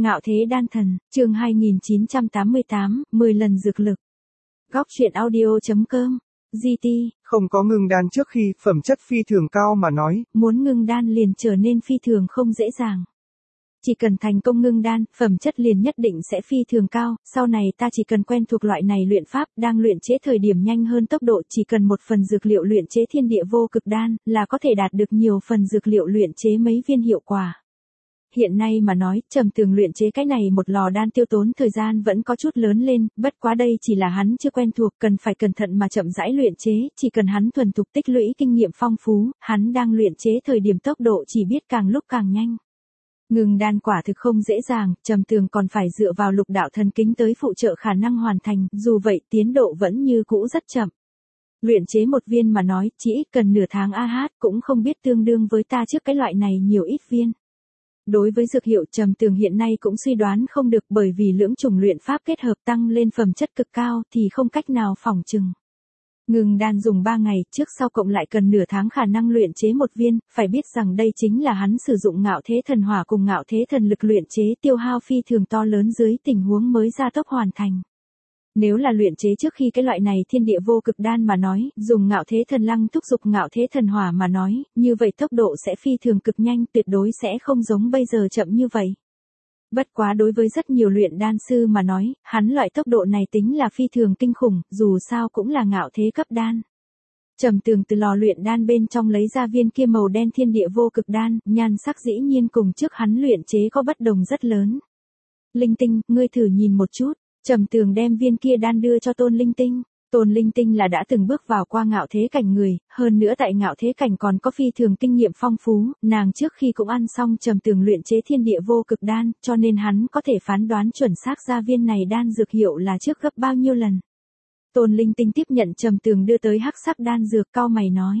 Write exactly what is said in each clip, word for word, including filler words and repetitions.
Ngạo thế đan thần, chương hai nghìn chín trăm tám mươi tám, mười lần dược lực. Góc truyện audio.com, giê tê. Không có ngưng đan trước khi phẩm chất phi thường cao mà nói. Muốn ngưng đan liền trở nên phi thường không dễ dàng. Chỉ cần thành công ngưng đan, phẩm chất liền nhất định sẽ phi thường cao, sau này ta chỉ cần quen thuộc loại này luyện pháp, đang luyện chế thời điểm nhanh hơn tốc độ, chỉ cần một phần dược liệu luyện chế thiên địa vô cực đan, là có thể đạt được nhiều phần dược liệu luyện chế mấy viên hiệu quả. Hiện nay mà nói, Trầm Tường luyện chế cái này một lò đan tiêu tốn thời gian vẫn có chút lớn lên, bất quá đây chỉ là hắn chưa quen thuộc, cần phải cẩn thận mà chậm rãi luyện chế, chỉ cần hắn thuần thục tích lũy kinh nghiệm phong phú, hắn đang luyện chế thời điểm tốc độ chỉ biết càng lúc càng nhanh. Ngừng đan quả thực không dễ dàng, Trầm Tường còn phải dựa vào lục đạo thần kính tới phụ trợ khả năng hoàn thành, dù vậy tiến độ vẫn như cũ rất chậm. Luyện chế một viên mà nói, chỉ ít cần nửa tháng a hát, cũng không biết tương đương với ta trước cái loại này nhiều ít viên. Đối với dược hiệu Trầm Tường hiện nay cũng suy đoán không được, bởi vì lưỡng chủng luyện pháp kết hợp tăng lên phẩm chất cực cao thì không cách nào phỏng chừng. Ngừng đan dùng ba ngày, trước sau cộng lại cần nửa tháng khả năng luyện chế một viên, phải biết rằng đây chính là hắn sử dụng ngạo thế thần hỏa cùng ngạo thế thần lực luyện chế, tiêu hao phi thường to lớn dưới tình huống mới gia tốc hoàn thành. Nếu là luyện chế trước khi cái loại này thiên địa vô cực đan mà nói, dùng ngạo thế thần lăng thúc giục ngạo thế thần hỏa mà nói, như vậy tốc độ sẽ phi thường cực nhanh, tuyệt đối sẽ không giống bây giờ chậm như vậy. Bất quá đối với rất nhiều luyện đan sư mà nói, hắn loại tốc độ này tính là phi thường kinh khủng, dù sao cũng là ngạo thế cấp đan. Trầm Tường từ lò luyện đan bên trong lấy ra viên kia màu đen thiên địa vô cực đan, nhan sắc dĩ nhiên cùng trước hắn luyện chế có bất đồng rất lớn. Linh Tinh, ngươi thử nhìn một chút. Trầm Tường đem viên kia đan đưa cho Tôn Linh Tinh. Tôn Linh Tinh là đã từng bước vào qua ngạo thế cảnh người, hơn nữa tại ngạo thế cảnh còn có phi thường kinh nghiệm phong phú, nàng trước khi cũng ăn xong Trầm Tường luyện chế thiên địa vô cực đan, cho nên hắn có thể phán đoán chuẩn xác ra viên này đan dược hiệu là trước gấp bao nhiêu lần. Tôn Linh Tinh tiếp nhận Trầm Tường đưa tới hắc sắc đan dược, cau mày nói.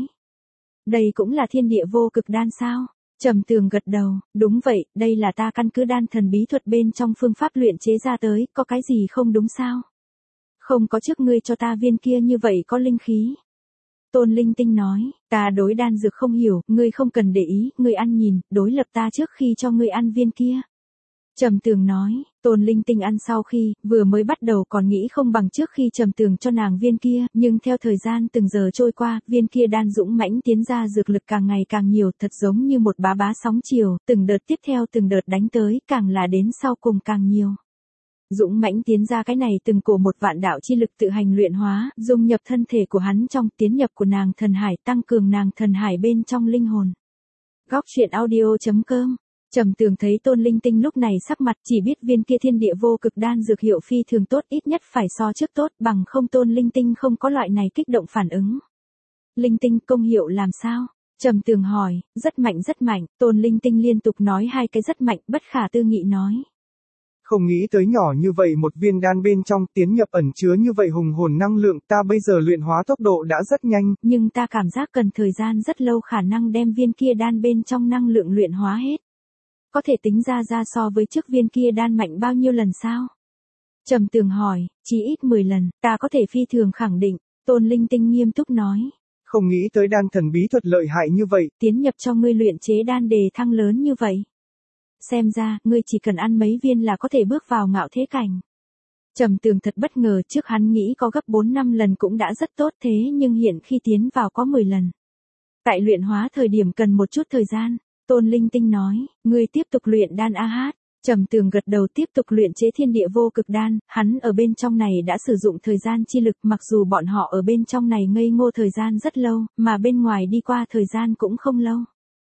Đây cũng là thiên địa vô cực đan sao? Trầm Tường gật đầu, đúng vậy, đây là ta căn cứ đan thần bí thuật bên trong phương pháp luyện chế ra tới, có cái gì không đúng sao? Không có, trước ngươi cho ta viên kia như vậy có linh khí. Tôn Linh Tinh nói, ta đối đan dược không hiểu, ngươi không cần để ý, ngươi ăn nhìn, đối lập ta trước khi cho ngươi ăn viên kia. Trầm Tường nói, Tôn Linh Tinh ăn sau khi, vừa mới bắt đầu còn nghĩ không bằng trước khi Trầm Tường cho nàng viên kia, nhưng theo thời gian từng giờ trôi qua, viên kia đan dũng mãnh tiến ra dược lực càng ngày càng nhiều, thật giống như một bá bá sóng chiều, từng đợt tiếp theo từng đợt đánh tới, càng là đến sau cùng càng nhiều. Dũng mãnh tiến ra cái này từng cổ một vạn đạo chi lực tự hành luyện hóa, dung nhập thân thể của hắn trong, tiến nhập của nàng thần hải, tăng cường nàng thần hải bên trong linh hồn. Góc truyện audio.com. Trầm Tường thấy Tôn Linh Tinh lúc này sắc mặt, chỉ biết viên kia thiên địa vô cực đan dược hiệu phi thường tốt, ít nhất phải so trước tốt, bằng không Tôn Linh Tinh không có loại này kích động phản ứng. Linh Tinh, công hiệu làm sao? Trầm Tường hỏi. Rất mạnh rất mạnh, Tôn Linh Tinh liên tục nói hai cái rất mạnh, bất khả tư nghị nói. Không nghĩ tới nhỏ như vậy một viên đan bên trong tiến nhập ẩn chứa như vậy hùng hồn năng lượng, ta bây giờ luyện hóa tốc độ đã rất nhanh. Nhưng ta cảm giác cần thời gian rất lâu khả năng đem viên kia đan bên trong năng lượng luyện hóa hết. Có thể tính ra ra so với trước viên kia đan mạnh bao nhiêu lần sao? Trầm Tường hỏi, chỉ ít mười lần, ta có thể phi thường khẳng định, Tôn Linh Tinh nghiêm túc nói. Không nghĩ tới đan thần bí thuật lợi hại như vậy. Tiến nhập cho ngươi luyện chế đan đề thăng lớn như vậy. Xem ra, ngươi chỉ cần ăn mấy viên là có thể bước vào ngạo thế cảnh. Trầm Tường thật bất ngờ, trước hắn nghĩ có gấp bốn năm lần cũng đã rất tốt, thế nhưng hiện khi tiến vào có mười lần. Tại luyện hóa thời điểm cần một chút thời gian. Tôn Linh Tinh nói, ngươi tiếp tục luyện đan a hát. Trầm Tường gật đầu, tiếp tục luyện chế thiên địa vô cực đan, hắn ở bên trong này đã sử dụng thời gian chi lực, mặc dù bọn họ ở bên trong này ngây ngô thời gian rất lâu, mà bên ngoài đi qua thời gian cũng không lâu.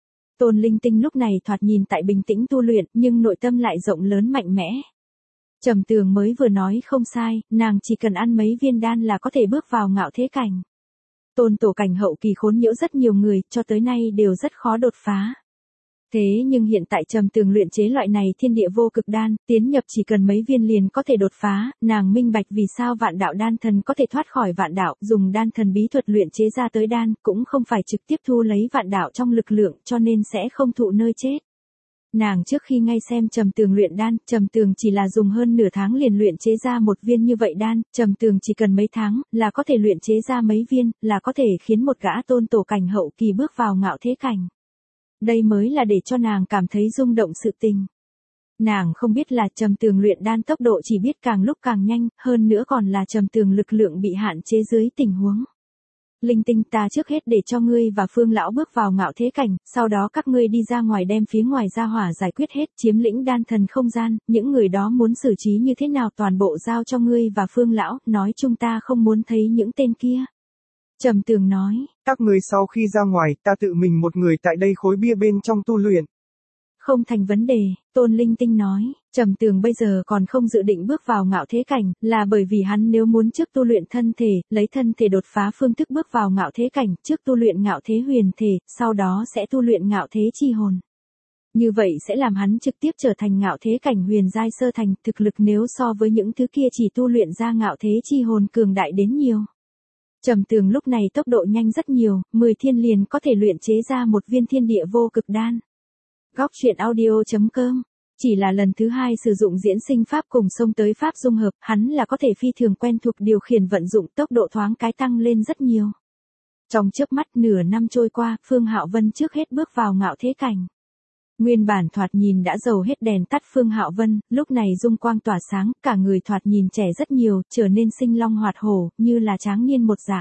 Tôn Linh Tinh lúc này thoạt nhìn tại bình tĩnh tu luyện, nhưng nội tâm lại rộng lớn mạnh mẽ. Trầm Tường mới vừa nói không sai, nàng chỉ cần ăn mấy viên đan là có thể bước vào ngạo thế cảnh. Tôn tổ cảnh hậu kỳ khốn nhiễu rất nhiều người, cho tới nay đều rất khó đột phá. Thế nhưng hiện tại Trầm Tường luyện chế loại này thiên địa vô cực đan, tiến nhập chỉ cần mấy viên liền có thể đột phá, nàng minh bạch vì sao vạn đạo đan thần có thể thoát khỏi vạn đạo, dùng đan thần bí thuật luyện chế ra tới đan, cũng không phải trực tiếp thu lấy vạn đạo trong lực lượng, cho nên sẽ không thụ nơi chết. Nàng trước khi ngay xem Trầm Tường luyện đan, Trầm Tường chỉ là dùng hơn nửa tháng liền luyện chế ra một viên như vậy đan, Trầm Tường chỉ cần mấy tháng, là có thể luyện chế ra mấy viên, là có thể khiến một gã tôn tổ cảnh hậu kỳ bước vào ngạo thế cảnh. Đây mới là để cho nàng cảm thấy rung động sự tình. Nàng không biết là Trầm Tường luyện đan tốc độ chỉ biết càng lúc càng nhanh, hơn nữa còn là Trầm Tường lực lượng bị hạn chế dưới tình huống. Linh Tinh, ta trước hết để cho ngươi và Phương lão bước vào ngạo thế cảnh, sau đó các ngươi đi ra ngoài đem phía ngoài ra hỏa giải quyết hết, chiếm lĩnh đan thần không gian, những người đó muốn xử trí như thế nào toàn bộ giao cho ngươi và Phương lão, nói chung ta không muốn thấy những tên kia. Trầm Tường nói, các người sau khi ra ngoài, ta tự mình một người tại đây khối bia bên trong tu luyện. Không thành vấn đề, Tôn Linh Tinh nói, Trầm Tường bây giờ còn không dự định bước vào ngạo thế cảnh, là bởi vì hắn nếu muốn trước tu luyện thân thể, lấy thân thể đột phá phương thức bước vào ngạo thế cảnh, trước tu luyện ngạo thế huyền thể, sau đó sẽ tu luyện ngạo thế chi hồn. Như vậy sẽ làm hắn trực tiếp trở thành ngạo thế cảnh huyền giai sơ thành, thực lực nếu so với những thứ kia chỉ tu luyện ra ngạo thế chi hồn cường đại đến nhiều. Trầm Tường lúc này tốc độ nhanh rất nhiều, mười thiên liền có thể luyện chế ra một viên thiên địa vô cực đan. Góc truyện audio chấm com. Chỉ là lần thứ hai sử dụng diễn sinh pháp cùng xông tới pháp dung hợp, hắn là có thể phi thường quen thuộc điều khiển vận dụng, tốc độ thoáng cái tăng lên rất nhiều. Trong chớp mắt nửa năm trôi qua, Phương Hạo Vân trước hết bước vào ngạo thế cảnh. Nguyên bản thoạt nhìn đã dầu hết đèn tắt Phương Hạo Vân, lúc này dung quang tỏa sáng, cả người thoạt nhìn trẻ rất nhiều, trở nên sinh long hoạt hổ, như là tráng niên một dạng.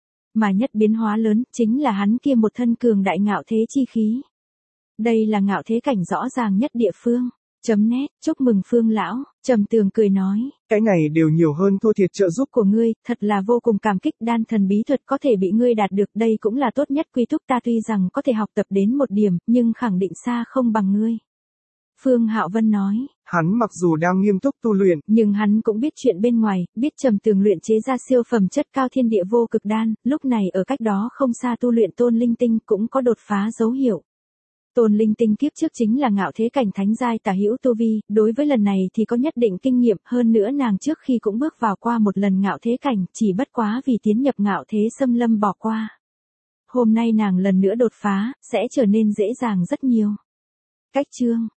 Mà nhất biến hóa lớn, chính là hắn kia một thân cường đại ngạo thế chi khí. Đây là ngạo thế cảnh rõ ràng nhất địa phương. Chấm nét, chúc mừng Phương lão, Trầm Tường cười nói. Cái này đều nhiều hơn thua thiệt trợ giúp của ngươi, thật là vô cùng cảm kích, đan thần bí thuật có thể bị ngươi đạt được, đây cũng là tốt nhất quy túc, ta tuy rằng có thể học tập đến một điểm, nhưng khẳng định xa không bằng ngươi. Phương Hạo Vân nói. Hắn mặc dù đang nghiêm túc tu luyện, nhưng hắn cũng biết chuyện bên ngoài, biết Trầm Tường luyện chế ra siêu phẩm chất cao thiên địa vô cực đan, lúc này ở cách đó không xa tu luyện Tôn Linh Tinh cũng có đột phá dấu hiệu. Tôn Linh Tinh kiếp trước chính là ngạo thế cảnh thánh giai tả hữu tu vi, đối với lần này thì có nhất định kinh nghiệm, hơn nữa nàng trước khi cũng bước vào qua một lần ngạo thế cảnh, chỉ bất quá vì tiến nhập ngạo thế xâm lâm bỏ qua. Hôm nay nàng lần nữa đột phá, sẽ trở nên dễ dàng rất nhiều. Cách chương